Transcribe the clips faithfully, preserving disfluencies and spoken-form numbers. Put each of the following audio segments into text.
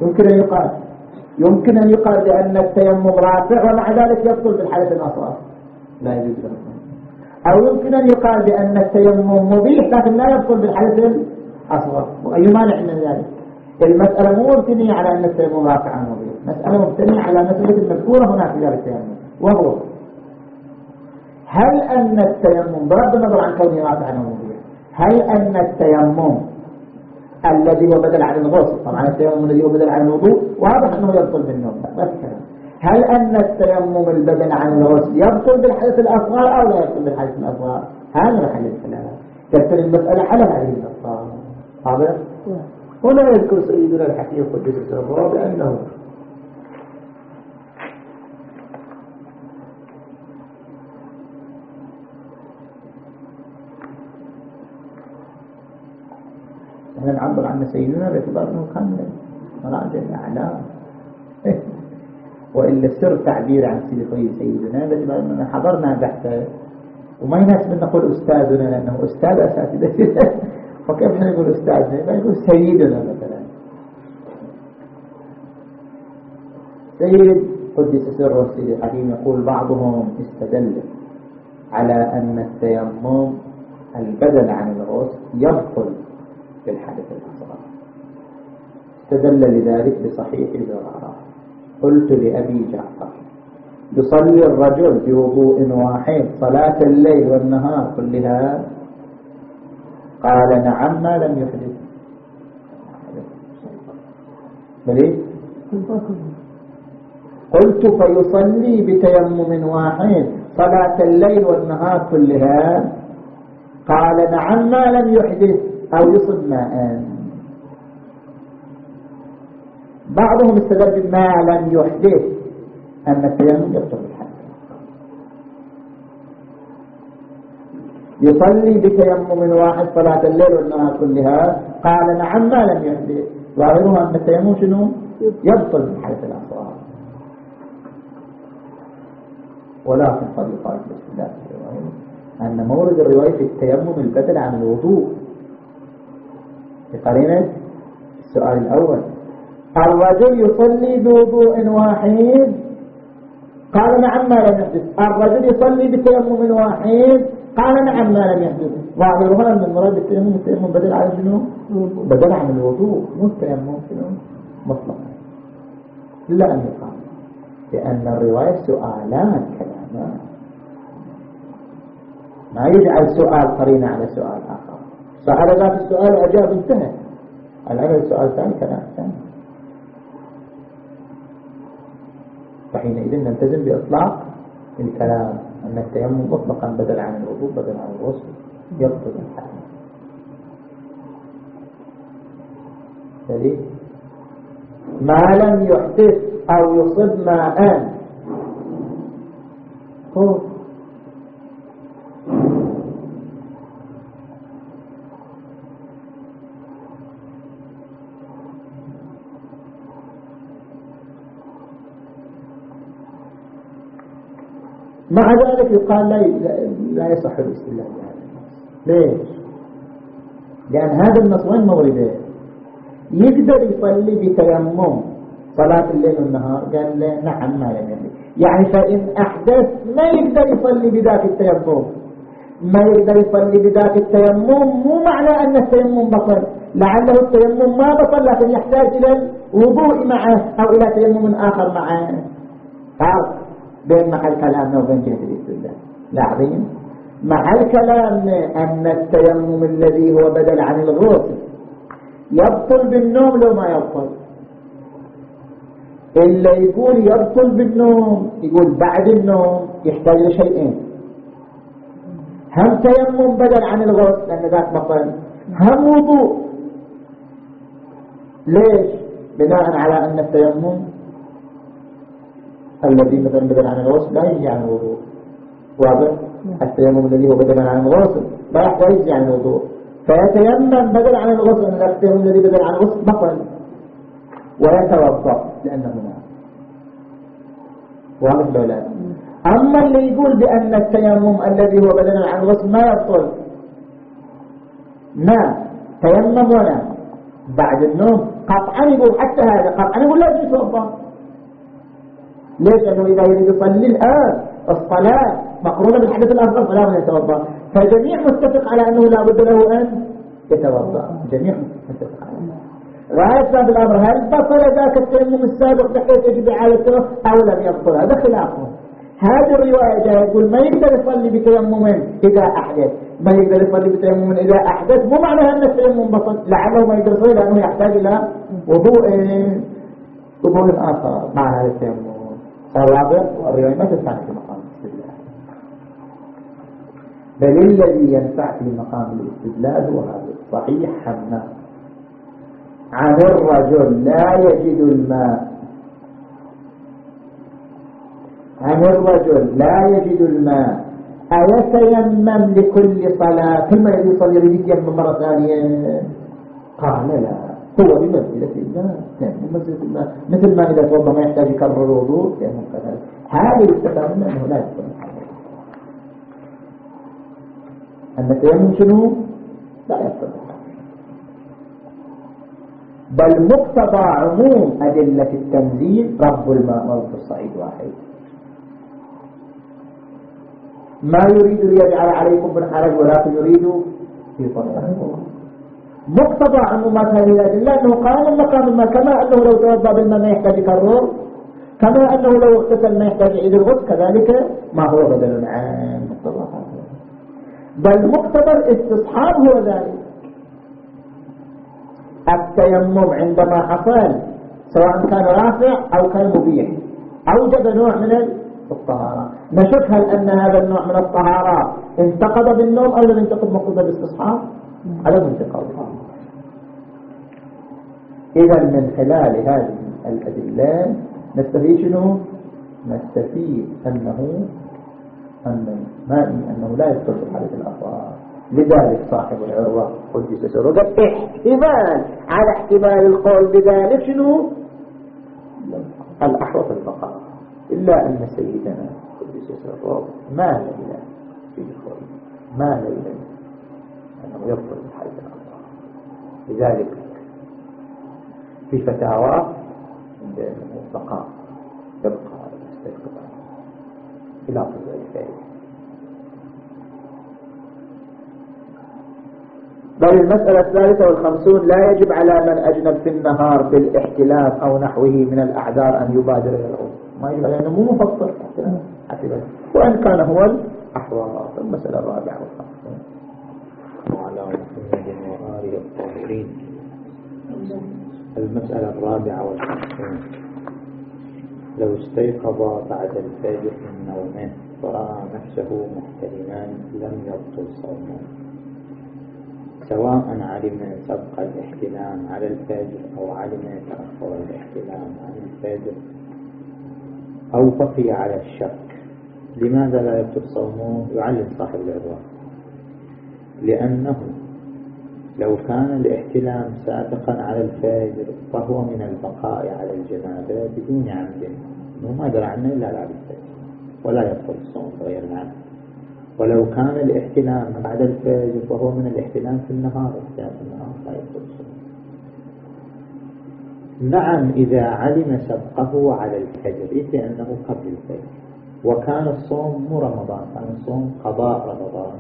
يمكن أن يقال يمكن أن يقال بأن التيمم رافع ومع ذلك يبطل بالحدث الأصغر، لا يجوز له. أو يمكن أن يقال بأن التيمم مبيح لكن لا يبطل بالحدث الأصغر، وأي مانع من ذلك؟ المسألة مو مبتنية على أن التيمم رافع مبيح، مسألة مبتنية على مسألة المذكورة هنا في باب التيمم، وهو هل أن التيمم بغض النظر عن كونه رافع مبيح، هل أن التيمم الذي هو بدل عن الغسل، طبعا التيمم الذي هو بدل عن الوضوء واضح أنه يبطل بالنوم، بس كلام، هل أن التيمم البدل عن الغسل يبطل بالحدث الأصغر أو لا يبطل بالحدث الأصغر؟ هذا محل الكلام. تبطل المسألة على هذه النقطة. واضح؟ هنا يذكر سيدنا الحكيم قدس سره بأنه احنا نعبر عن سيدنا باعتبار انه كان مراجع الاعلام والا سر تعبير عن سيدي سيدنا باعتبار اننا حضرنا بحثه وما يناسب ان نقول استاذنا لانه استاذ اساتذتنا فكيف احنا نقول استاذنا؟ ما نقول سيدنا مثلا. سيد قدس سره سيدي الحكيم يقول بعضهم استدل على ان التيمم البدل عن الغسل يبطل بالحدث الأصغر، استدل لذلك بصحيح الزرارة. قلت لأبي جعفر يصلي الرجل بوضوء واحد صلاة الليل والنهار كلها؟ قال نعم ما لم يحدث. بلي؟ قلت فيصلي بتيمم واحد صلاة الليل والنهار كلها؟ قال نعم ما لم يحدث أو يصب ماء. بعضهم استدل بما لم يحدث أن التيمم يبطل بالحدث. يصلي بتيمم واحد صلاة الليل والنهار كلها؟ قال نعم ما لم يحدث، ظاهرها أن التيمم شنو؟ يبطل بالحدث الأصغر. ولكن قد يقال بالاستدلال أن مورد الرواية في التيمم البدل عن الوضوء بقرينة السؤال الأول. الرجل يصلي بوضوء واحد قال نعم ما لم يحدث، الرجل يصلي بتيمم واحد قال نعم ما لم يحدث، ظاهرها أن المراد بالتيمم التيمم بدل عن شنو؟ بدل عن الوضوء، مو التيمم شنو؟ مطلقا. إلا أن يقال لأن الرواية سؤالان كلامان، ما يجعل سؤال قرينة على سؤال آخر. سأل ذات السؤال وأجاب انتهى، الآن السؤال ثاني كلام ثاني. فحينئذ نلتزم بإطلاق الكلام أن التيمم مطلقا بدل عن الوضوء بدل عن الغسل يبطل الحال. دليل ما لم يحدث أو يصب ماء هو مع ذلك يقال لا لا يصح الاستدلال بهذا النص. ليش؟ لأن هذا النص وين مورده؟ يقدر يصلي بتيمم صلاة الليل والنهار؟ قال له نعم ما لم يحدث. يعني فإن أحدث ما يقدر يصلي بذاك التيمم، ما يقدر يصلي بذاك التيمم مو معنى أن التيمم بطل، لعله التيمم ما بطل لكن يحتاج إلى الوضوء معه أو إلى تيمم آخر معه. فرق بين محل كلامنا وبين جهة الاستدلال. لاحظين محل كلامنا أن التيمم الذي هو بدل عن الغسل يبطل بالنوم لو ما يبطل. إلا يقول يبطل بالنوم يقول بعد النوم يحتاج لشيئين، هم تيمم بدل عن الغسل لأن ذاك بطل، هم وضوء. ليش؟ بناء على أن التيمم الذي مثلا بدل عن الغسل لا يجي عن الوضوء، واضح؟ التيمم الذي هو بدل عن الغسل لا يحتاج عن الوضوء، فيتيمم بدل عن الغسل أن التيمم الذي بدل عن الغسل بطل ويتوضأ لأنه نام. واضح لو لا؟ أما اللي يقول بأن التيمم الذي هو بدل عن الغسل ما يبطل، نام تيمم ونام، بعد النوم قطعا يقول حتى هذا قطعا يقول لازم يتوضا. ليش؟ لأنه إذا يريد يصلي الآن الصلاة مقرونة بالحدث الأصغر فلا بد يتوضا. فجميع متفق على أنه لا بد له أن يتوضا، جميع متفق على ذلك. وهذا بالأمر هل بطل ذاك التيمم السابق بحيث يجب إعادته أو لم يبطل؟ هذا خلافه. هذه الرواية جاء يقول ما يقدر يصلي بتيمم إذا أحدث، ما يقدر يصلي بتيمم إذا أحدث، مو معنى أن التيمم بطل، لعله ما يقدر يصلي لأنه يحتاج إلى وضوء وضوء آخر مع هذا التيمم. الرابع والرواية ما تنفع في مقام الاستدلال، بل الذي ينفع في مقام الاستدلال هو هذا الصحيح حمام عن الرجل لا يجد الماء، عن الرجل لا يجد الماء أيتيمم لكل صلاة كل ما يجي يصلي يريد يتيمم مرة ثانية؟ قال لا، هو بمنزلة الماء، بمنزلة الماء، مثل ما إذا توضأ ما يحتاج يكرر الوضوء يتيمم كذلك. هذا يستفاد منه أنه لا يكون أن التيمم شنو؟ لا يكون، بل مقتضى عموم أدلة التنزيل رب الماء ورب الصعيد واحد. ما يريد ليجعل عليكم من حرج ولكن يريد في طهاركم. مقتضى عمومات هذه الأدلة أنه قام مقام الماء، كما أنه لو توضأ بالماء ما يحتاج يكرر، كما أنه لو اغتسل ما يحتاج يعيد الغسل، كذلك ما هو بدل عن مقتضى هذا. بل مقتضى الاستصحاب هو ذلك. التيمم عندما حصل سواء كان رافع أو كان مبيح أوجب نوع من الطهارة. نشك هل أن هذا النوع من الطهارة انتقض بالنوم أو لم ينتقض مقتضى الاستصحاب؟ على منتقض. إذا من خلال هذه الأدلة نستفيد شنو؟ نستفيد أنه أن ما أنه لا يذكر في حالة الأفراد. لذلك صاحب العروة قدس سره قال احتمال على احتمال القول بذلك شنو؟ الأحوط البقاء، إلا أن سيدنا قدس سره ما ليلة في الخير، ما ليلة أنه يبطل بحالة الأفراد. لذلك في فتاوى البقاء يبقى الاستيقاظ إلى طول الفائدة. بل المسألة الثالثة والخمسون لا يجب على من أجنب في النهار بالاحتلام أو نحوه من الأعذار أن يبادر إلى الغسل، ما يجب عليه أنه مو مفطر وأن كان هو الأحوال. المسألة الرابعة والخمسون وعلى محمد وآله الطاهرين. المسألة الرابعة والخمسون لو استيقظ بعد الفجر من نومه ورأى نفسه محتلما لم يبطل صومه، سواء علم سبق الاحتلام على الفجر أو علم تأخر الاحتلام عن الفجر أو بقي على الشك. لماذا لا يبطل صومه؟ يعلم صاحب العروة لأنه لو كان الاحتلام سابقا على الفجر فهو من البقاء على الجنابة بدون عمد، إنه ما درى عنه إلا بعد الفجر ولا يبطل الصوم غير العمد. ولو كان الاحتلام بعد الفجر فهو من الاحتلام في النهار، احتلام في النهار لا يبطل الصوم. نعم إذا علم سبقه على الفجر إذ أنه قبل الفجر وكان الصوم مو رمضان، كان الصوم قضاء رمضان،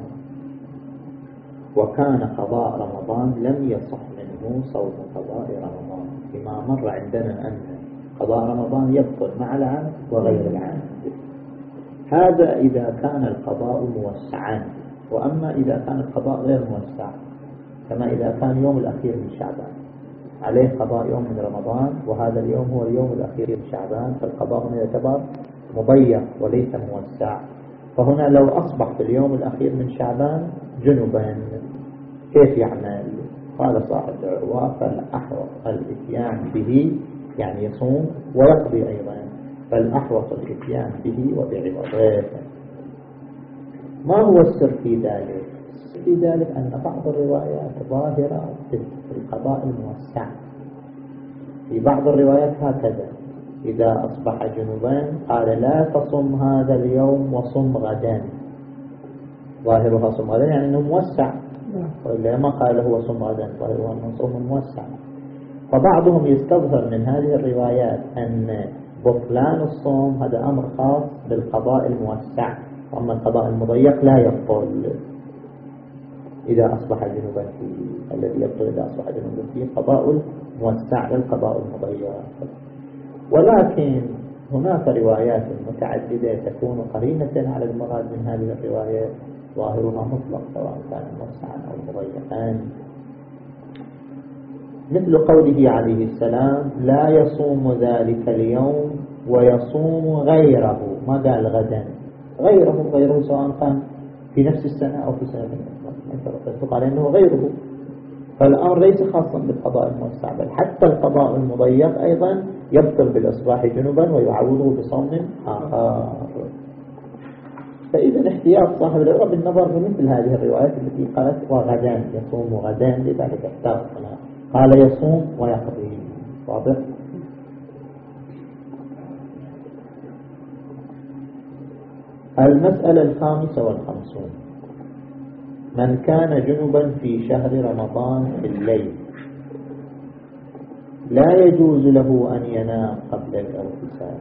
وكان قضاء رمضان لم يصح منه صوم قضاء رمضان، بما مر عندنا أن قضاء رمضان يبطل مع العمد وغير العمد. هذا إذا كان القضاء موسعا. وأما إذا كان القضاء غير موسع كما إذا كان يوم الأخير من شعبان عليه قضاء يوم من رمضان وهذا اليوم هو اليوم الأخير من شعبان، فالقضاء هنا يعتبر مضيق وليس موسع. فهنا لو أصبح في اليوم الأخير من شعبان جنبا كيف يعمل؟ قال صاحب العروة فالأحوط الاتيان به، يعني يصوم ويقضي أيضا، فالأحوط الاتيان به وبعوضه. ما هو السر في ذلك؟ في ذلك أن بعض الروايات ظاهرة في القضاء الموسع. في بعض الروايات هكذا إذا أصبح جنوبا قال لا تصم هذا اليوم وصم غدا، ظاهرها صم غدا يعني أنه موسع، وإلا ما قال هو صم غدا، ظاهرها أنه صوم موسع. فبعضهم يستظهر من هذه الروايات أن بطلان الصوم هذا أمر خاص بالقضاء الموسع، وأما القضاء المضيق لا يبطل إذا أصبح جنوبا فيه، الذي يبطل إذا أصبح جنوبا فيه قضاء الموسع للقضاء المضيق. ولكن هناك روايات متعددة تكون قرينة على المراد من هذه الروايات، ظاهرها مطلق سواء كان موسعا أو مضيقا، مثل قوله عليه السلام: لا يصوم ذلك اليوم ويصوم غيره. ما قال غدا، غيره غيره سواء كان في نفس السنة أو في سنة أخرى، قال إنه غيره. فالأمر ليس خاصا بالقضاء الموسع، بل حتى القضاء المضيق أيضا يبطل بالإصباح جنبا ويعوضه بصوم آخر. فإذا احتياط صاحب العروة بالنظر بمثل هذه الروايات التي قالت وغدا يصوم غدا، لذلك احتاط قال يصوم ويقضي. واضح؟ المسألة الخامسة والخمسون: من كان جنبا في شهر رمضان في الليل لا يجوز له أن ينام قبل الاغتسال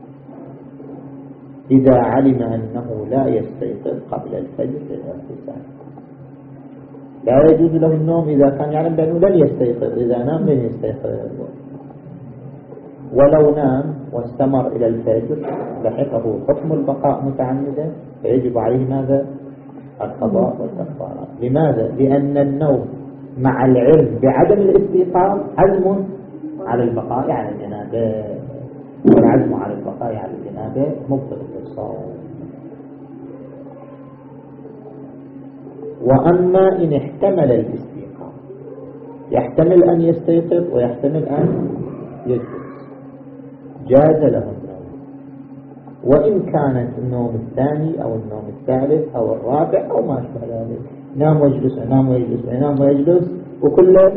إذا علم أنه لا يستيقظ قبل الفجر للاغتسال. لا يجوز له النوم إذا كان يعلم بأنه لن يستيقظ، إذا نام لن يستيقظ. ولو نام واستمر إلى الفجر لحقه حكم البقاء متعمدا، فيجب عليه ماذا؟ القضاء والكفارة. لماذا؟ لأن النوم مع العلم بعدم الاستيقاظ عزم على البقاء على الجنابة، والعزم على البقاء على الجنابة مبطل للصوم. وأما إن احتمل الاستيقاظ، يحتمل أن يستيقظ ويحتمل أن يجلس، جاز له النوم، وإن كانت النوم الثاني أو النوم الثالث أو الرابع أو ما أشبه ذلك، نام ويجلس ونام ويجلس ونام ويجلس، وكله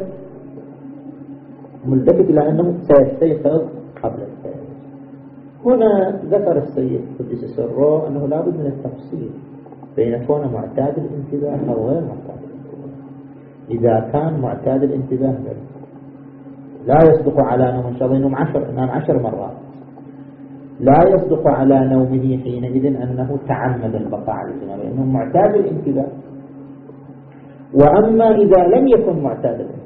ملتفت إلى أنه سيستيقظ قبل الفجر. هنا ذكر السيد قدس سره أنه لابد من التفصيل بين كونه معتاد الانتباه أو غير معتاد الانتباه. إذا كان معتاد الانتباه لا يصدق على نوم، إن شاء الله ينام عشر نام عشر مرات، لا يصدق على نومه حينئذ أنه تعمد البقاء على الجنابة، لأنه معتاد الانتباه. وأما إذا لم يكن معتاد الانتباه،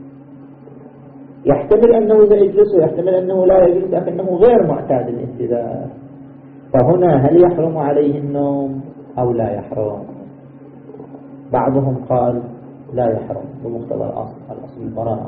يحتمل أنه سيجلس ويحتمل أنه لا يجلس، لكنه غير معتاد الانتباه، فهنا هل يحرم عليه النوم أو لا يحرم؟ بعضهم قال لا يحرم بمقتضى الأصل، الأصل البراءة.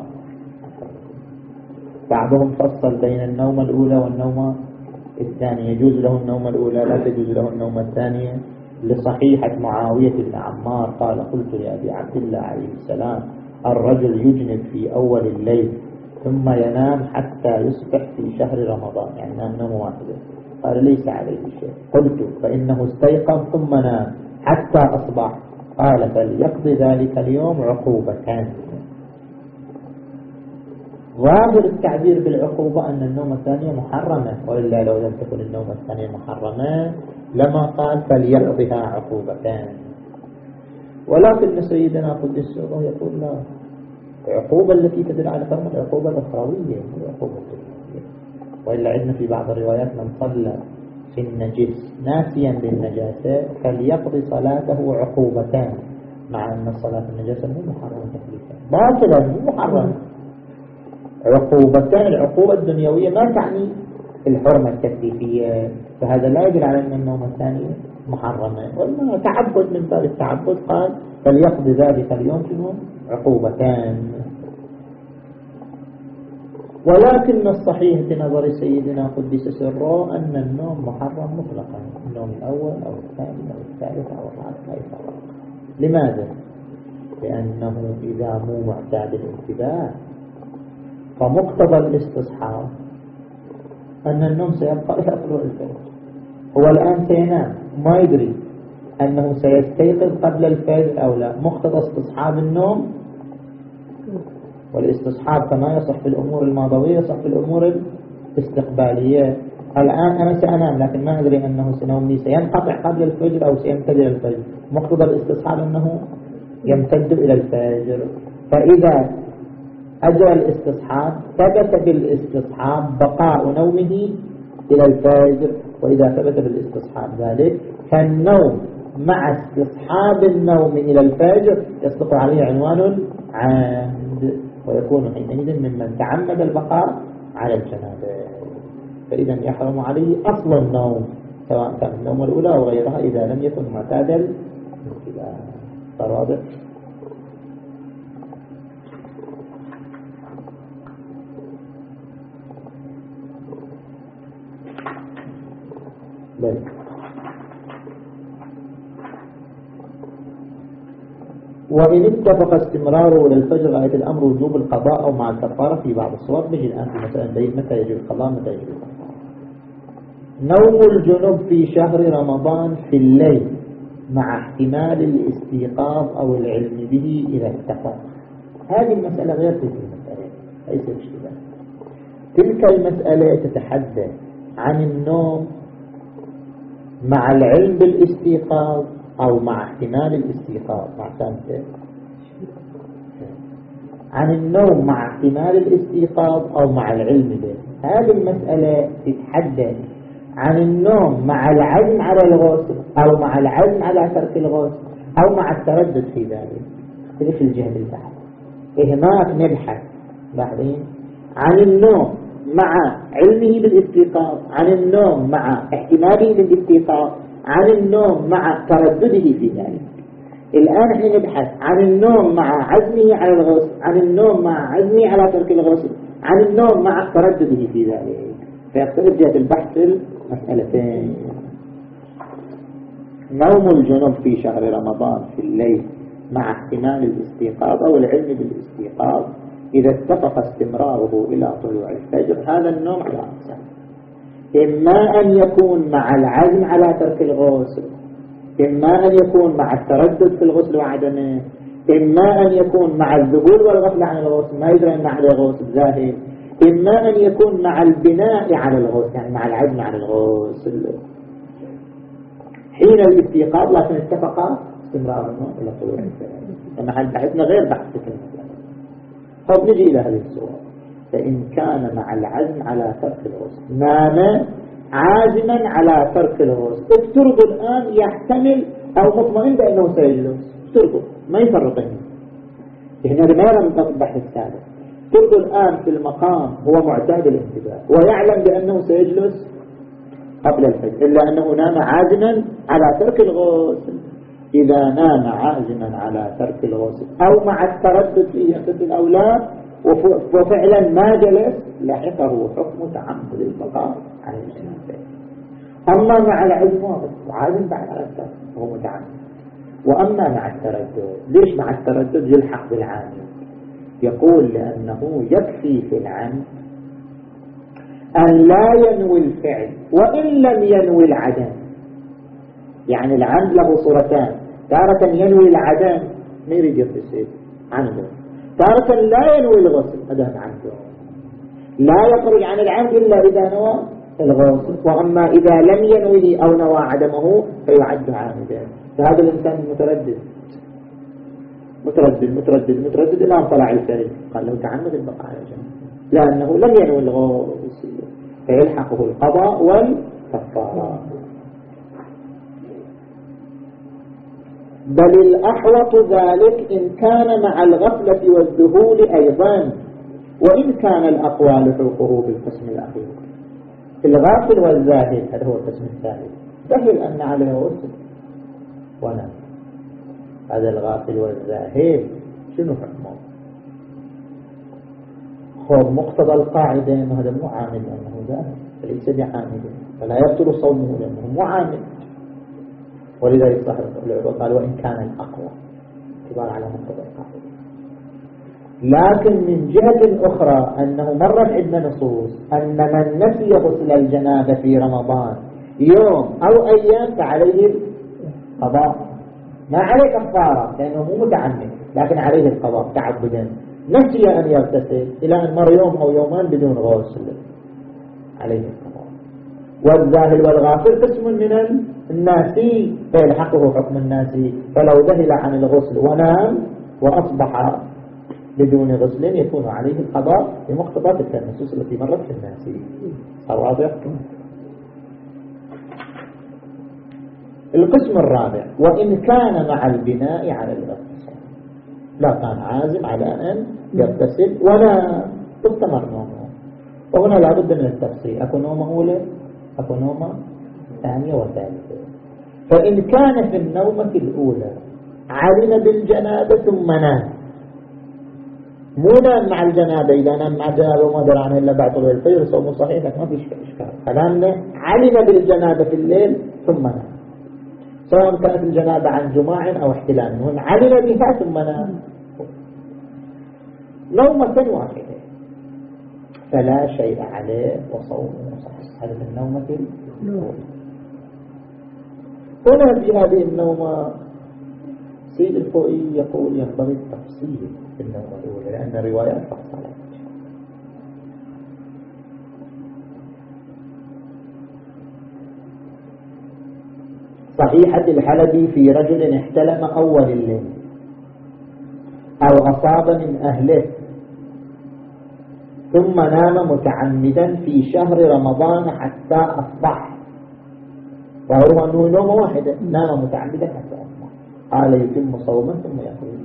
بعضهم فصل بين النوم الأولى والنوم الثانية، يجوز له النوم الأولى لا تجوز له النوم الثانية، لصحيحة معاوية بن عمار قال: قلت لأبي عبد الله عليه السلام: الرجل يجنب في أول الليل ثم ينام حتى يصبح في شهر رمضان، يعني نام نوم واحدة. قال: ليس عليه شيء. قلت: فإنه استيقظ ثم نام حتى أصبح. قال: فليقضي ذلك اليوم عقوبتان. ظاهر التعبير بالعقوبة أن النوم الثانية محرمة، وإلا لو لم تكن النوم الثانية محرمة لما قال فليقضيها عقوبتان. ولكن سيدنا قدس سره يقول: لا، العقوبة التي تدل على فرم العقوبة الأخروية، العقوبة الدنيوية. وإلا عندنا في بعض الروايات: من صلى في النجس ناسيا للنجاسة فليقضي صلاته عقوبتان، مع أن الصلاة في النجاسة مو محرمة تكليفا، باطلا مو محرمة. عقوبتان، العقوبة الدنيوية ما تعني الحرمة التكليفية، فهذا لا يدل على أن النوم الثاني محرمة، وإنما تعبد من باب التعبد. قال: فليقضي ذلك اليوم شنو؟ عقوبتان. ولكن الصحيح بنظر سيدنا قدس سره أن النوم محرم مطلقا، النوم الأول أو الثاني أو الثالث أو الرابع لا يفرق. لماذا؟ لأنه إذا مو معتاد الانتباه فمقتضى الاستصحاب أن النوم سيبقى إلى طلوع الفجر. هو الآن سينام ما يدري أنه سيستيقظ قبل الفجر أو لا، مقتضى استصحاب النوم. والاستصحاب كما يصح في الأمور الماضوية يصح في الأمور الاستقبالية. الآن أنا سأنام لكن ما أدري أنه نومي سينقطع قبل الفجر أو سيمتد إلى الفجر، مقتضى الاستصحاب أنه يمتد إلى الفجر. فإذا أجرى الاستصحاب ثبت بالاستصحاب بقاء نومه إلى الفجر، وإذا ثبت بالاستصحاب ذلك فالنوم مع استصحاب النوم إلى الفجر يصدق عليه عنوان العمد، ويكون حينئذ ممن تعمد البقاء على الجنابة، فإذا يحرم عليه أصل النوم سواء كان النوم الأولى أو غيرها إذا لم يكن معتادا إلى فرابط. بل وإن اتفق استمراره للفجر رأيت الأمر وجوب القضاء أو مع الكفارة في بعض الصور. نجي الآن في مسألة بين متى يجب القضاء متى يجب الكفارة. نوم الجنوب في شهر رمضان في الليل مع احتمال الاستيقاظ أو العلم به إذا اتفق. هذه المسألة غير تلك المسألة، ليس اشتباه. تلك المسألة تتحدث عن النوم مع العلم بالاستيقاظ أو مع احتمال الاستيقاظ، مع سامته عن النوم مع احتمال الاستيقاظ أو مع العلم به. هذه المسألة تتحدث عن النوم مع العزم على الغسل أو مع العزم على ترك الغسل أو مع التردد في ذلك. في الجهة البحث هناك نبحث بعدين عن النوم مع علمه بالاستيقاظ، عن النوم مع احتماله بالاستيقاظ، عن النوم مع تردده في ذلك. الآن نحن نبحث عن النوم مع عزمه على الغسل، عن النوم مع عزمه على ترك الغسل، عن النوم مع تردده في ذلك. فيختلف جهة البحث في المسألتين. نوم الجنوب في شهر رمضان في الليل مع احتمال الاستيقاظ أو العلم بالاستيقاظ إذا اتفق استمراره إلى طلوع الفجر، هذا النوم على أقسام: إما أن يكون مع العزم على ترك الغسل، إما أن يكون مع التردد في الغسل وعدمه، إما أن يكون مع الذهول والغفلة عن الغسل ما يدري أن على الغسل ذاهب، إما أن يكون مع البناء على الغسل يعني مع العزم على الغسل حين الاستيقاظ، لكن اتفق استمرار النوم إلى طلوع الفجر. محل بحثنا غير بحث كلمة. طب نجي إلى هذه الصورة: فإن كان مع العزم على ترك الغسل نام عازما على ترك الغسل، افترضوا الآن يحتمل أو مطمئن بأنه سيجلس، افترضوا ما يفرقين هنا لماذا من بحث السابق. افترضوا الآن في المقام هو معتاد الانتباه ويعلم بأنه سيجلس قبل الفجر، إلا أنه نام عازما على ترك الغسل. إذا نام عازما على ترك الغسل أو مع التردد في يغتسل أو لا وفعلا ما جلس، لحقه حكم تعمد البقاء على الجنابة. أما مع العزم وعازم بعد على الترك هو متعمد. وأما مع التردد، ليش مع التردد يلحق بالعامل؟ يقول لأنه يكفي في العمد أن لا ينوي الفعل وإن لم ينوي العدم. يعني العمد له صورتان: تارة ينوي العدم ما يريد يغتسل عنده، تارة لا ينوي الغسل هذا عنده، لا يخرج عن العمد إلا إذا نوى الغسل. وأما إذا لم ينوي أو نوى عدمه فيعد عامدا. فهذا الإنسان متردد متردد متردد متردد إلى أن طلع الفجر، قال له تعمد البقاء على الجنة لأنه لم ينوي الغسل، فيلحقه القضاء والكفارة. بل الأحوط ذلك إن كان مع الغفلة والذهول أيضا، وإن كان الأقوال حقه بالقسم الأخير. الغافل والذاهل هذا هو القسم الثالث، ذهل أن عليه غسل ونام. هذا الغافل والذاهل شنو حكمه؟ خذ مقتضى القاعدة أنه هذا مو عامل لأنه ذاهل فليس بعامل، فلا يبطل صومه لأنه مو عامل. ولذلك صاحب العلماء قال وإن كان الأقوى اعتبار على مقتضى القاعدة. لكن من جهة أخرى أنه مرت عندنا نصوص أن من نسي غسل الجنابة في رمضان يوم أو أيام فعليه القضاء، ما عليه كفارة لأنه مو متعمد، لكن عليه القضاء تعبدا. نسي أن يغتسل إلى أن مر يوم أو يومان بدون غسل عليه القضاء. والذاهل والغافل قسم من الناسي فيلحقه حكم الناسي، فلو ذهل عن الغسل ونام وأصبح بدون غسل يكون عليه القضاء بمقتضى تلك النصوص التي مرت في الناس. الواضح. القسم الرابع: وإن كان مع البناء على الاغتسال، لا كان عازم على أن يغتسل ولا تستمر نومه، وهنا لا بد من التفصيل: أكو نومه أولى، أكو نومه ثانية وثالثة. فإن كان في النومة الأولى علم بالجنابة ثم نام، مو نام مع الجنابة، إذا نام مع الجنابة وما درى عنه إلا بعد طلوع الفجر صومه صحيح، لكن ما في إشكال. كلامنا علم بالجنابة في الليل ثم نام، سواء كانت الجنابة عن جماع أو احتلام، هو علم بها ثم نام نومة واحدة فلا شيء عليه وصومه صحيح. هذه النومة الأولى. هنا في هذه النومة سيد الخوئي يقول ينبغي التفصيل في النومة الأولى لأن الروايات فصلت. صحيحة الحلبي في رجل احتلم أول الليل أو أصاب من أهله ثم نام متعمدا في شهر رمضان حتى أصبح، وهو أنه نوم واحدة، نام متعمدا حتى أصبح، قال يتم صوما ثم يقول.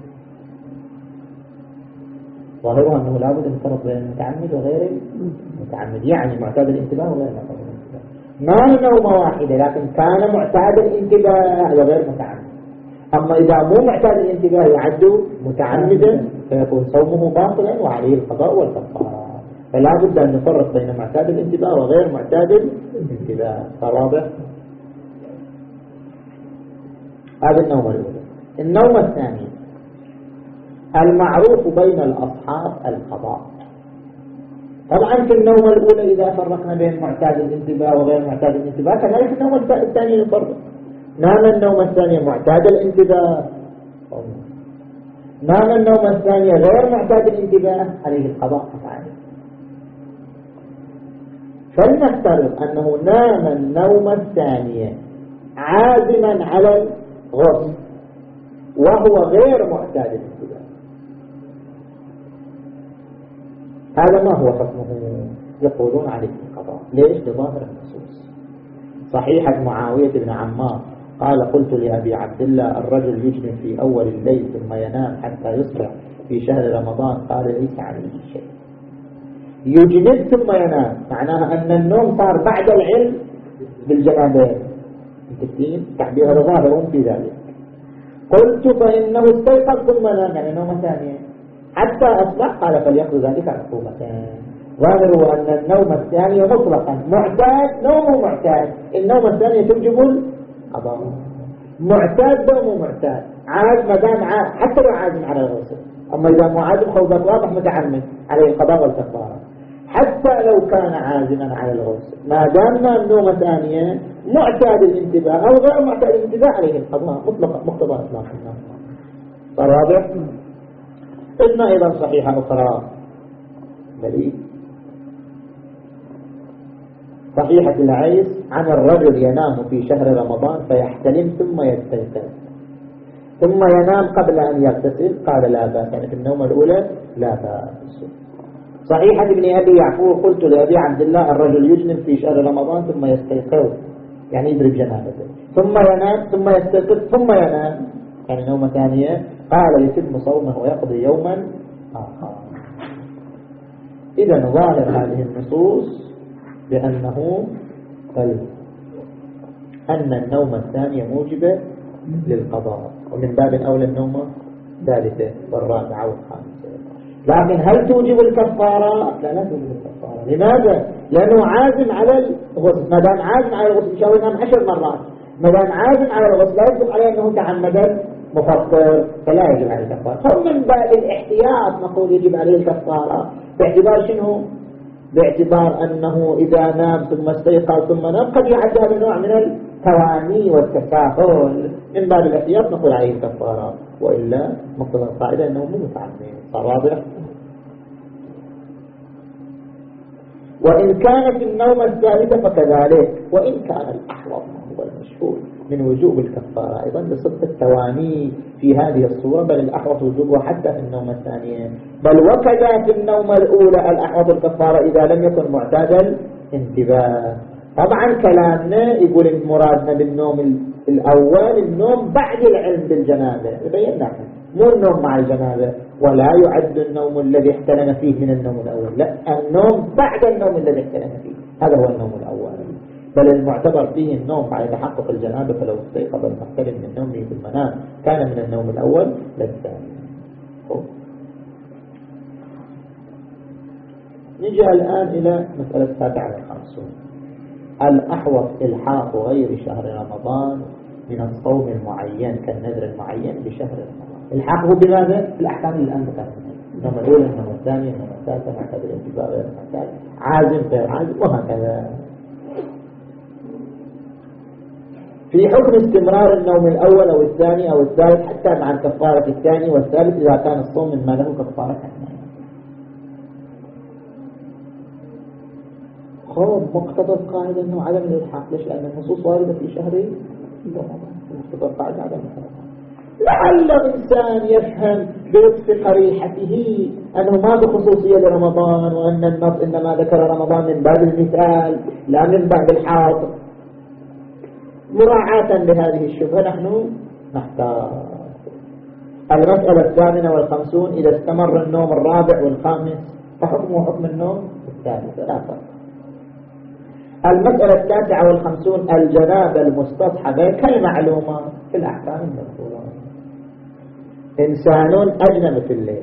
وهو أنه لابد أن يفرق بين المتعمد وغير المتعمد، يعني معتاد الانتباه وغير معتاد الانتباه. ما نوم واحدة لكن كان معتاد الانتباه وغير متعمد. أما إذا مو معتاد الانتباه يعد متعمدا فيكون صومه باطلا وعليه القضاء والكفارة. فلا بد أن نفرق بين معتاد الانتباه وغير معتاد الانتباه. واضح؟ هذا النوم الأولى. النوم الثاني المعروف بين الأصحاب القضاء. طبعا في النوم الأولى إذا فرقنا بين معتاد الانتباه وغير معتاد الانتباه كذلك النوم الثاني نفرق. نام النوم الثاني معتاد الانتباه، نام النوم الثاني غير معتاد الانتباه، عليه القضاء قطعا. فلنفترض أنه نام النوم الثاني عازما على الغسل وهو غير معتاد الانتباه، هذا ما هو حكمه؟ يقولون عليه القضاء. ليش؟ لظاهر النصوص. صحيحة معاوية بن عمار قال: قلت لأبي عبد الله: الرجل يجنب في أول الليل ثم ينام حتى يصبح في شهر رمضان، قال: ليس عليه شيء. يجنب ثم ينام معناها أن النوم صار بعد العلم بالجنابين، متفقين؟ تعبير ظاهر في ذلك. قلت: فإنه استيقظ ثم نام، يعني نوم ثانية حتى أصبح، قال: فليأخذ ذلك عقوبتين. ظاهره أن النوم الثاني مطلقا معتاد، نومه معتاد، النوم الثاني توجب القضاء. معتاد نومه معتاد، عاد ما دام عاد حتى لو عازم على الغسل. أما إذا مو عازم خوضات واضح متعمد عليه القضاء والكفارة. حتى لو كان عازما على الغسل ما دام النوم ثانية معتاد الانتباه أو غير معتاد الانتباه عليه القضاء مطلقا مقتضى إطلاق النوم. واضح؟ قلنا أيضا صحيحة أخرى دليل صحيحة العيس عن الرجل ينام في شهر رمضان فيحتلم ثم يستيقظ ثم ينام قبل أن يغتسل، قال: لا بأس، يعني في النوم الأولى لا بأس. صحيحة ابن أبي يعقوب قلت لأبي عبد الله: الرجل يجنب في شهر رمضان ثم يستيقظ، يعني يضرب جنابته، ثم ينام ثم يستيقظ ثم ينام، يعني نومة ثانية، قال: يتم صومه ويقضي يوما آخر. إذا ظاهر هذه النصوص بأنه بل أن النوم الثانية موجبة للقضاء، ومن باب أولى النوم الثالثة والرابعة والخامسة. لكن هل توجب الكفارة؟ لا لا توجب الكفارة. لماذا؟ لأنه عازم على الغسل. ما دام عازم على الغسل يشاور ينام عشر مرات، ما دام عازم على الغسل لا يجب عليه أنه تعمدا مفطر، فلا يجب عليه الكفارة. فمن باب الاحتياط نقول يجب عليه الكفارة. باعتبار شنو؟ باعتبار أنه إذا نام ثم استيقظ ثم نام قد يعد هذا النوع من التواني والتساهل. من باب الاحتياط نقول عليه الكفارة، وإلا مقتضى القاعدة أنه مو متعمد. واضح؟ وإن كانت النومة الثالثة فكذلك، وإن كان الأحوط هو المشهور من وجوب الكفارة أيضا بصدق التواني في هذه الصورة، بل الأحوط وجوبه حتى في النومة الثانية، بل وكذا في النومة الأولى الأحوط الكفارة إذا لم يكن معتاد الانتباه. طبعا كلامنا يقول المرادنا بالنوم الأول النوم بعد العلم بالجنابة، بينا مو النوم مع الجنابة، ولا يعد النوم الذي احتلم فيه من النوم الأول، لا، النوم بعد النوم الذي احتلم فيه هذا هو النوم الأول، بل المعتبر فيه النوم بعد تحقق الجنابة، فلو استيقظ المحتلم من نومه في المنام كان من النوم الأول للثاني. نجي الآن إلى مسألة السابعة والخمسون، الأحوط إلحاق غير شهر رمضان من الصوم المعين كالنذر المعين بشهر رمضان. الحاقه بماذا؟ الأحكام اللي الآن ذكرناها، النوم الأولى، النوم الثاني، النوم الثالثة، معتاد الانتباه غير معتاد، عازم غير عازم، وهكذا. في حكم استمرار النوم الأول أو الثاني أو الثالث حتى مع الكفارة الثاني والثالث إذا كان الصوم مما له كفارة ثانية. خب مقتضى القاعدة أنه عدم الإلحاق، ليش؟ لأن النصوص واردة في شهر رمضان، مقتضى القاعدة عدم الإلحاق. لعل إنسان يفهم بلطف قريحته أنه ما بخصوصية لرمضان، وأن النص إنما ذكر رمضان من باب المثال لا من باب الحاضر. مراعاة لهذه الشبهة نحن نحتاج. المسألة الثامنة والخمسون، إذا استمر النوم الرابع والخامس فحكمه حكم النوم الثالث، لا فرق. المسألة التاسعة والخمسون، الجنابة المستصحبة كالمعلومة في الأحكام المذكورة. إنسان أجنب في الليل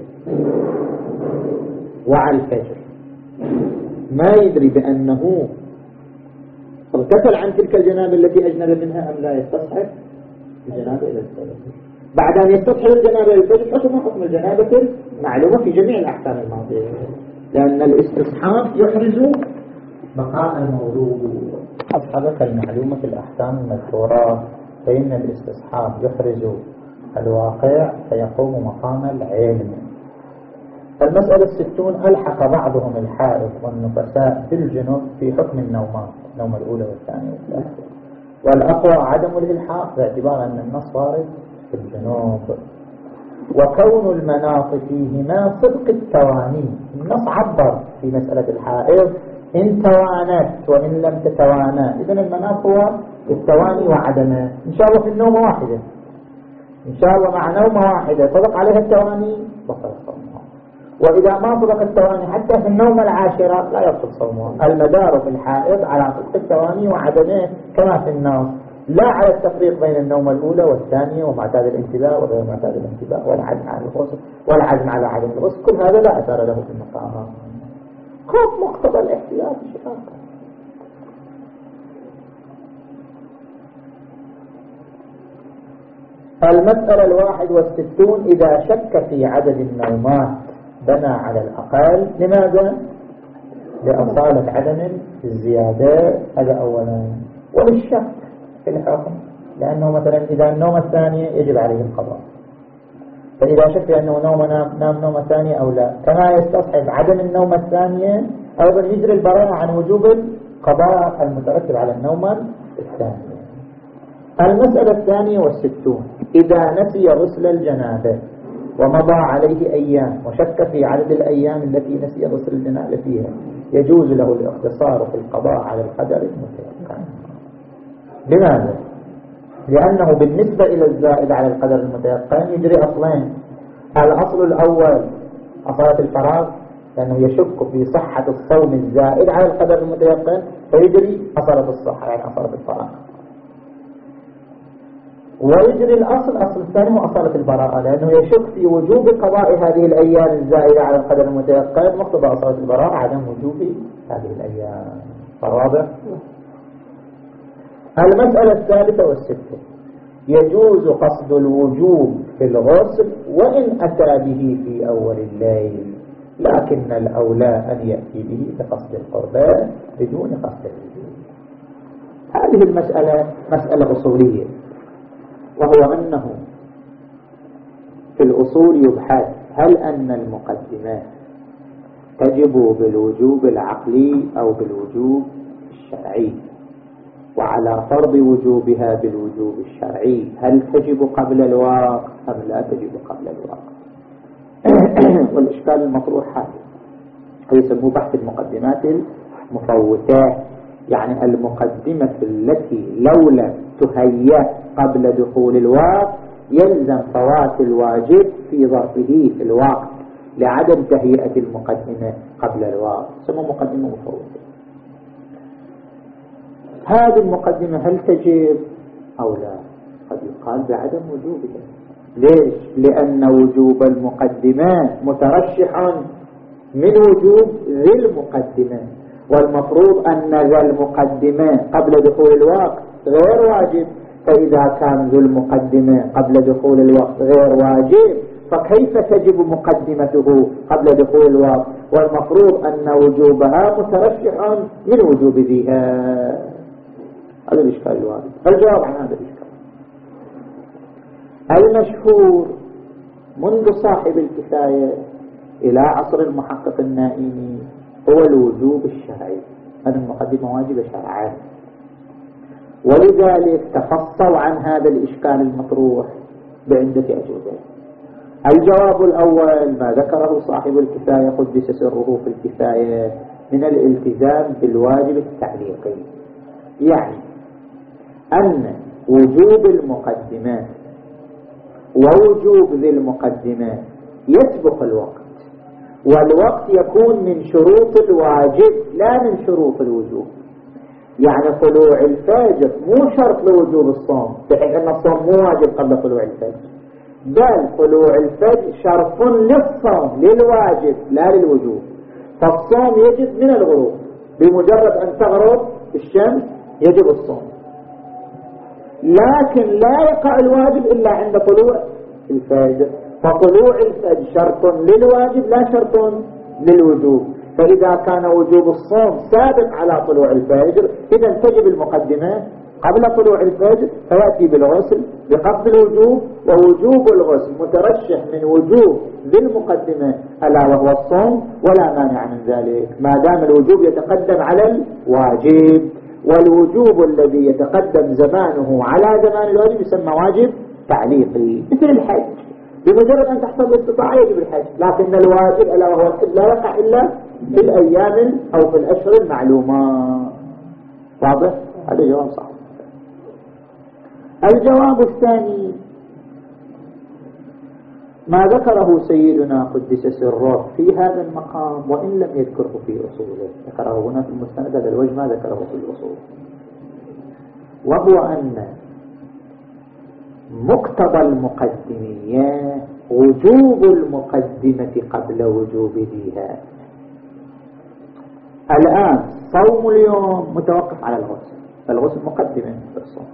وعلى الفجر ما يدري بأنه اغتسل عن تلك الجنابة التي أجنب منها أم لا، يستصحب الجنابة إلى الفجر. بعد أن يستصحب الجنابة إلى الفجر حكم حكم الجنابة المعلومة في جميع الأحكام الماضية، لأن الاستصحاب يحرز بقاء الموضوع. أصحبك المعلومة في الأحكام المذكورة، فإن الاستصحاب يحرز الواقع فيقوم مقام العلم. المسألة الستون، ألحق بعضهم الحائض والنفساء بالجنوب في حكم النومات، النوم الأولى والثانية والثالثة، والأقوى عدم الإلحاق باعتبار أن النص وارد في الجنوب، وكون المناط فيهما صدق التواني. النص عبر في مسألة الحائض إن توانت وإن لم تتوانا، إذن المناط هو التواني وعدمه. إن شاء الله في النوم واحدة، إن شاء الله مع نومة واحدة صدق عليها التواني بطل صومها، وإذا ما صدق التواني حتى في النومة العاشرة لا يبطل صومها. المدار في الحائض على صدق التواني وعدمه كما في النص، لا على التفريق بين النومة الأولى والثانية ومعتاد الانتباه وغير معتاد الانتباه، والعزم على الغسل والعزم على عدم الغسل، كل هذا لا أثر له في المقام. خاف مقتضى الاحتياط شفاقا. المسألة الواحد والستون، إذا شك في عدد النومات بنى على الأقل. لماذا؟ لأصالة عدم الزيادة، هذا أولا، وللشك في الحكم، لأنه مثلا إذا النومة الثانية يجب عليه القضاء، فإذا شك أنه نوم نام نومة ثانية أو لا، كما يستصحب عدم النومة الثانية أيضا يجري البراءة عن وجوب القضاء المترتب على النومة الثانية. المسألة الثانية والستون، إذا نسي غسل الجنابة ومضى عليه أيام وشك في عدد الأيام التي نسي غسل الجنابة فيها، يجوز له الاقتصار في القضاء على القدر المتيقن. لماذا؟ لأنه بالنسبة إلى الزائد على القدر المتيقن يجري أصلين. الأصل الأول أصالة الفراغ، لأنه يشك في صحة الصوم الزائد على القدر المتيقن، فيجري أصالة الصحة يعني أصالة الفراغ. ويجري الأصل أصل الثاني وأصالة البراءة، لأنه يشك في وجوب قضاء هذه الأيام الزائدة على القدر المتيقن، مقتضى أصالة البراءة عدم وجوب هذه الأيام. واضح؟ المسألة الثالثة والستة، يجوز قصد الوجوب في الغسل وإن أتى به في أول الليل، لكن الأولى أن يأتي به بقصد القربان بدون قصد الوجوب. هذه المسألة مسألة أصولية، وهو أنه في الأصول يبحث هل أن المقدمات تجب بالوجوب العقلي أو بالوجوب الشرعي، وعلى فرض وجوبها بالوجوب الشرعي هل تجب قبل الوقت أم لا تجب قبل الوقت؟ والإشكال المطروح هذا يسموه بحث المقدمات المفوتات، يعني المقدمة التي لو لم تهيأ قبل دخول الوقت يلزم فوات الواجب في ظرفه في الوقت لعدم تهيئة المقدمة قبل الوقت، يسموه مقدمة مفوتة. هذه المقدمة هل تجب أو لا؟ قد يقال بعدم وجوبها. ليش؟ لأن وجوب المقدمات مترشح من وجوب ذي المقدمة، والمفروض أن ذا المقدمة قبل دخول الوقت غير واجب، فإذا كان ذو المقدمة قبل دخول الوقت غير واجب فكيف تجب مقدمته قبل دخول الوقت؟ والمفروض أن وجوبها مترشح من وجوب ذيها. هذا الإشكال الوارد. الجواب عن هذا الإشكال المشهور منذ صاحب الكفاية إلى عصر المحقق النائمي هو الوجوب الشرعي، أن المقدمة واجبة شرعا، ولذلك تفصل عن هذا الإشكال المطروح بعدة أجوبة. الجواب الأول ما ذكره صاحب الكفاية قدس سره في الكفاية من الالتزام بالواجب التعليقي، يعني أن وجوب المقدمات ووجوب ذي المقدمات يسبق الوقت، والوقت يكون من شروط الواجب لا من شروط الوجوب. يعني طلوع الفجر مو شرط لوجوب الصوم، بحيث أن الصوم مو واجب قبل طلوع الفجر، بل طلوع الفجر شرط للصوم للواجب لا للوجوب. فالصوم يجب من الغروب، بمجرد أن تغرب الشمس يجب الصوم، لكن لا يقع الواجب إلا عند طلوع الفجر. فطلوع الفجر شرط للواجب لا شرط للوجوب، فإذا كان وجوب الصوم سابق على طلوع الفجر إذا تجب المقدمة قبل طلوع الفجر، فيأتي بالغسل بقصد الوجوب، ووجوب الغسل مترشح من وجوب ذي المقدمة ألا وهو الصوم، ولا مانع من ذلك ما دام الوجوب يتقدم على الواجب. والوجوب الذي يتقدم زمانه على زمان الواجب يسمى واجب تعليقي، مثل الحج، بمجرد أن تحصل الاستطاعة يجب الحج، لكن الواجب ألا وهو الحج لا يقع إلا في الأيام أو في الأشهر المعلومة. واضح؟ هذا جواب صح. الجواب الثاني ما ذكره سيدنا قدس سره في هذا المقام وإن لم يذكره في أصوله، ذكره هنا في المستند، هذا الوجه ما ذكره في الأصول، وهو أن مقتضى المقدمية وجوب المقدمة قبل وجوب ذيها. الآن صوم اليوم متوقف على الغسل، الغسل مقدمة للصوم،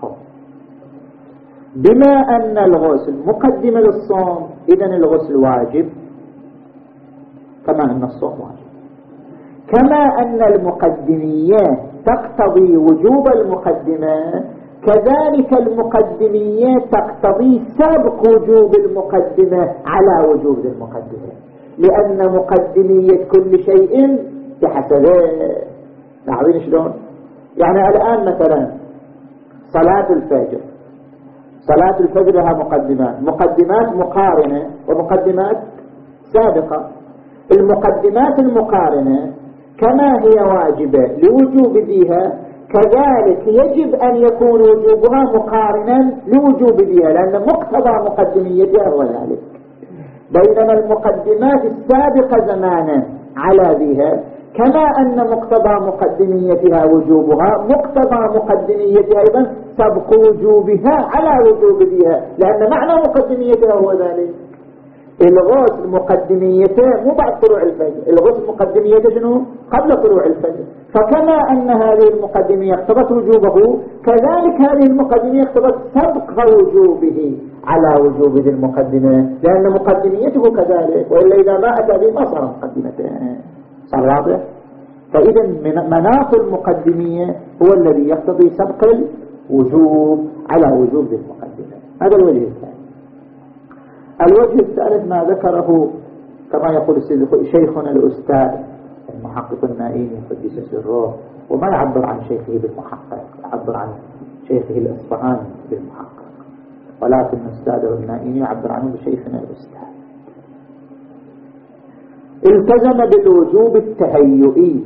بما أن الغسل مقدمة للصوم إذن الغسل واجب كما أن الصوم واجب، كما أن المقدمية تقتضي وجوب المقدمة كذلك المقدمية تقتضي سابق وجوب المقدمة على وجوب المقدمة، لأن مقدمية كل شيء بحسبه. تعرفين شلون؟ يعني الآن مثلا صلاة الفجر، صلاة الفجر لها مقدمات، مقدمات مقارنة ومقدمات سابقة. المقدمات المقارنة كما هي واجبة لوجوب ذيها كذلك يجب أن يكون وجوبها مقارنا لوجوب ذيها، لأن مقتضى مقدميتها هو ذلك. بينما المقدمات السابقة زمانا على ذيها كما أن مقتضى مقدميتها وجوبها، مقتضى مقدميتها أيضا سبق وجوبها على وجوب ذيها، لأن معنى مقدميتها هو ذلك. الغسل مقدميته مو بعد طلوع الفجر، الغسل مقدميته شنو؟ قبل طلوع الفجر. فكما أن هذه المقدمية اقتضت وجوبه كذلك هذه المقدمية اقتضت سبق وجوبه على وجوب ذي المقدمة، لأن مقدميته كذلك، وإلا إذا ما أتى به ما صار مقدمته. صار واضح؟ فإذا مناط المقدمية هو الذي يقتضي سبق الوجوب على وجوب ذي المقدمة. هذا الوجه الثاني. الوجه الثالث ما ذكره كما يقول شيخنا الأستاذ المحقق النائيني قدس سره، وما يعبر عن شيخه بالمحقق، يعبر عن شيخه الإصفهاني بالمحقق، ولكن أستاذه النائيني يعبر عنه بشيخنا الأستاذ. التزم بالوجوب التهيئي.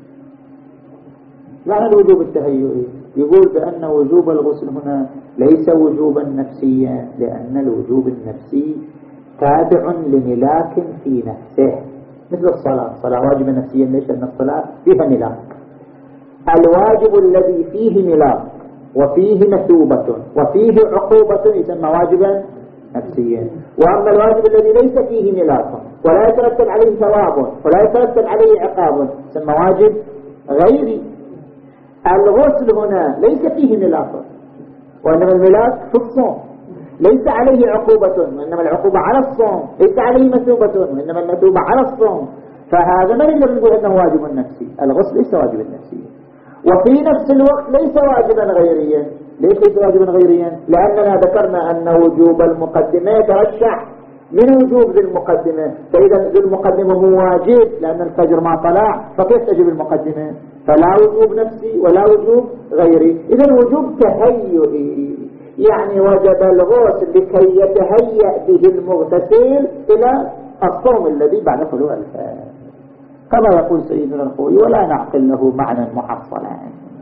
معنى الوجوب التهيئي يقول بأن وجوب الغسل هنا ليس وجوبا نفسيا، لأن الوجوب النفسي تابع لملاك في نفسه، مثل الصلاة. الصلاة واجبة نفسيا ليش؟ لأن الصلاة فيها ملاك. الواجب الذي فيه ملاك وفيه مثوبة وفيه عقوبة يسمى واجبا نفسيا، وأما الواجب الذي ليس فيه ملاك ولا يترتب عليه ثواب ولا يترتب عليه عقاب يسمى واجب غيري. الغسل هنا ليس فيه ملاك، وإنما الملاك في الصوم، ليس عليه عقوبة وإنما العقوبة على الصوم، ليس عليه مثوبة وإنما المثوبة على الصوم، فهذا ما نقدر نقول أنه واجب نفسي. الغسل ليس واجب نفسي، وفي نفس الوقت ليس واجبا غيريا. ليس ليس واجبا غيريا؟ لأننا ذكرنا أن وجوب المقدمة يترشح من وجوب ذي المقدمة، فإذا ذي المقدمة هو واجب لأن الفجر ما طلع، فكيف تجب المقدمة؟ فلا وجوب نفسي ولا وجوب غيري، إذا وجوب تهيئي، يعني وجب الغسل لكي يتهيأ به المغتسل إلى الصوم الذي بعد طلوع الفجر، كما يقول سيدنا الخوي، ولا نعقل له معنى محصلا.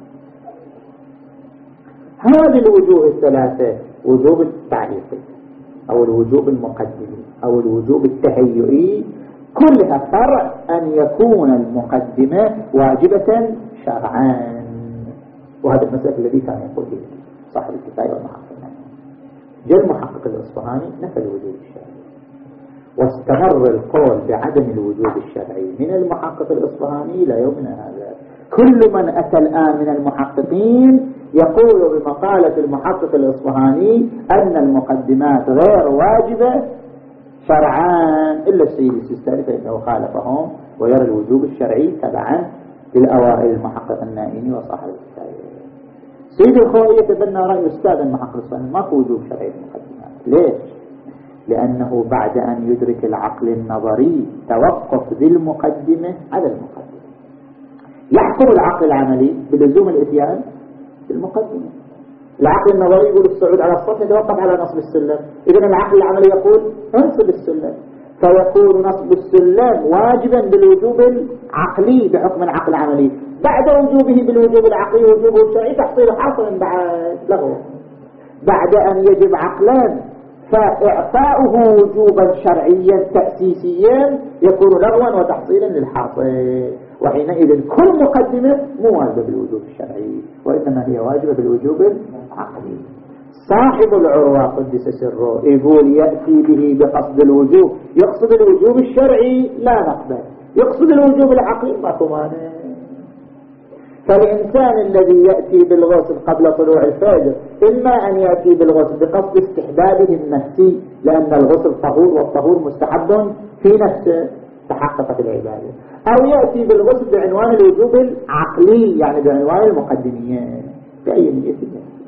هذه الوجوه الثلاثة، وجوب التعليقي أو الوجوب المقدمي أو الوجوب التهيئي، كلها فرع أن يكون المقدمة واجبة شرعا. وهذا المسألة الذي كان يقول به صاحب الكفاية والمحقق. جاء المحقق الإصفهاني نفى الوجوب الشرعي، واستمر القول بعدم الوجوب الشرعي من المحقق الإصفهاني إلى يومنا هذا. كل من أتى الآن من المحققين يقول بمقالة المحقق الإصفهاني أن المقدمات غير واجبة شرعا، إلا السيد السيستاني فإنه خالفهم ويرى الوجوب الشرعي تبعا للأوائل المحقق النائيني وصاحب الكفاية. سيد الخوي يتبنى رأي أستاذ المحقق الإصفهاني ما في وجوب شرعي المقدمات. ليش؟ لأنه بعد أن يدرك العقل النظري توقف ذي المقدمة على المقدمة. يحكم العقل العملي بلزوم الاتيان بالمقدمة. العقل النظري يقول الصعود على السطح يتوقف على نصب السلم، إذن العقل العملي يقول انصب السلم، فيكون نصب السلم واجبا بالوجوب العقلي بحكم العقل العملي. بعد وجوبه بالوجوب العقلي وجوبه الشرعي تحصيل حاصل بعد لغوه. بعد أن يجب عقلان فإعطاؤه وجوبا شرعيا تأسيسيا يكون لغوا وتحصيلا للحاصل، وحينئذ كل مقدمة مو واجبة بالوجوب الشرعي وإنما هي واجبة بالوجوب العقلي. صاحب العروة قدس سره يقول يأتي به بقصد الوجوب، يقصد الوجوب الشرعي لا نقبل، يقصد الوجوب العقلي ما تمانع. فالإنسان الذي يأتي بالغسل قبل طلوع الفجر إما أن يأتي بالغسل بقصد استحبابه النفسي لأن الغسل طهور والطهور مستحب في نفسه تحققت العبادة، أو يأتي بالغسل بعنوان الوجوب العقلي يعني بعنوان المقدمية بأي نية.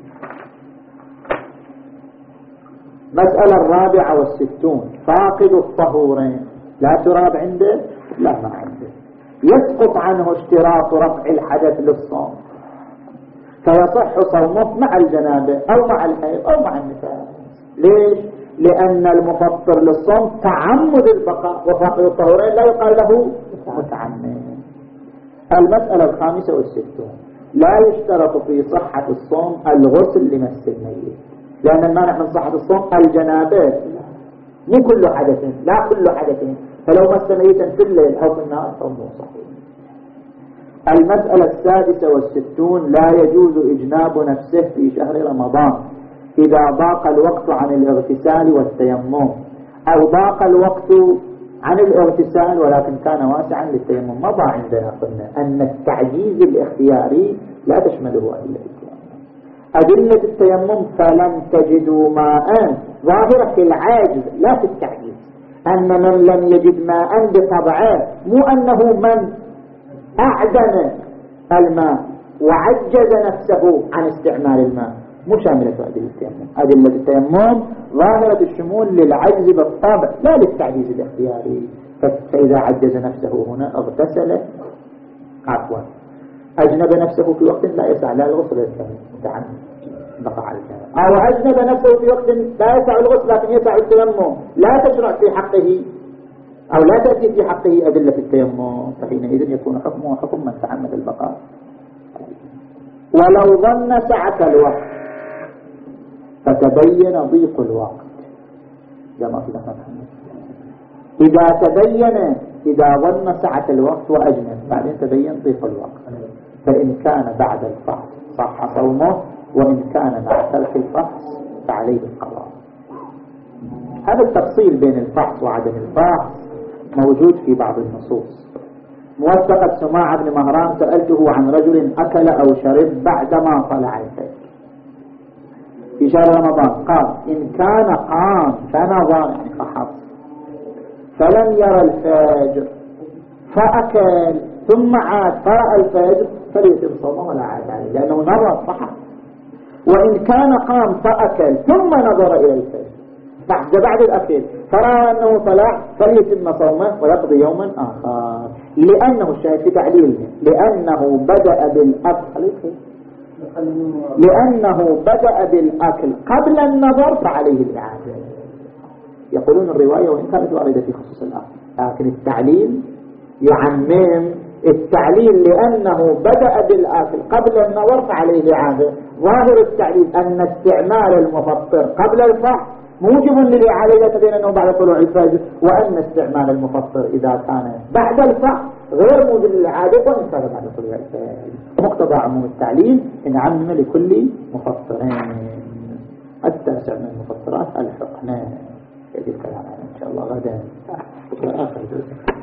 مسألة الرابعة والستون، فاقد الطهورين لا تراب عنده لا ما عنده، يسقط عنه اشتراط رفع الحدث للصوم فيصح صومه مع الجنابة أو مع الحيض أو مع النفاس. ليش؟ لأن المفطر للصوم تعمد البقاء، وفاقد الطهورين لا يقال له متعمد. المسألة الخامسة والستون، لا يشترط في صحة الصوم الغسل لمس الميت، لأن المانع من صحة الصوم الجنابة، مو كل حدث، لا كل حدث، فلو مس ميتا في الليل أو في النهار صومه صحيح. المسألة السادسة والستون، لا يجوز إجناب نفسه في شهر رمضان إذا ضاق الوقت عن الاغتسال والتيمم، أو ضاق الوقت عن الاغتسال ولكن كان واسعا للتيمم. مضى عندنا قلنا أن التعجيز الاختياري لا تشمله أدلة التيمم. أدلة التيمم فلم تجدوا ماء ظاهرة في العاجز لا في التعجيز، أن من لم يجد ماء بطبعه، مو أنه من أعدم الماء وعجز نفسه عن استعمال الماء، مو شاملة أدلة التيمم. أدلة التيمم ظاهرة الشمول للعجز بالطبع لا للتعجيز الاختياري. فإذا عجز نفسه هنا اغتسل، عفوا أجنب نفسه في وقت لا يسع لا الغسل الثاني متعمد بقى على الجنب، أو أجنب نفسه في وقت لا يسع الغسل لكن يسع التيمم، لا تشرع في حقه أو لا تأتي في حقه أدلة التيمم، فحينئذ يكون حكمه حكم من تعمد البقاء. ولو ظن سعة الوقت فتبين ضيق الوقت، جمع في لحظة إذا تبين، إذا ظن سعة الوقت وأجنب بعدين تبين ضيق الوقت، فإن كان بعد الفحص صح صومه، وإن كان مع ترك الفحص فعليه القضاء. هذا التفصيل بين الفحص وعدم الفحص موجود في بعض النصوص. موثقة سماع بن مهران سألته عن رجل أكل أو شرب بعدما طلع الفجر في شهر رمضان، قال إن كان قام فنظر يعني فحص فلم يرى الفجر فأكل ثم عاد فرأى الفجر فليتم صومه ولا عاد عليه لأنه نظر فحص. وإن كان قام فأكل ثم نظر إلى الفجر بعد بعد الأكل فرأى أنه طلع فليتم صومه ويقضي يوما آخر، لأنه الشاهد في تعليل لأنه بدأ بالأكل لأنه بدأ بالأكل قبل النظر فعليه الإعادة. يقولون الرواية وإن كانت واردة في خصوص الأكل، لكن التعليل يعمم التعليل لأنه بدأ بالأكل قبل النظر فعليه الإعادة. ظاهر التعليل أن استعمال المفطر قبل الفحص موجب للإعادة تبين أنه بعد طلوع الفجر، وأن استعمال المفطر إذا كان بعد الفحص غير موجب للإعادة وإن كان بعد طلوع الفجر. مقتضى عموم التعليل إن عمم لكل مفطرين. التاسع من المفطرات الحقنة. يجب الكلام عنه إن شاء الله غدا آخر جزء.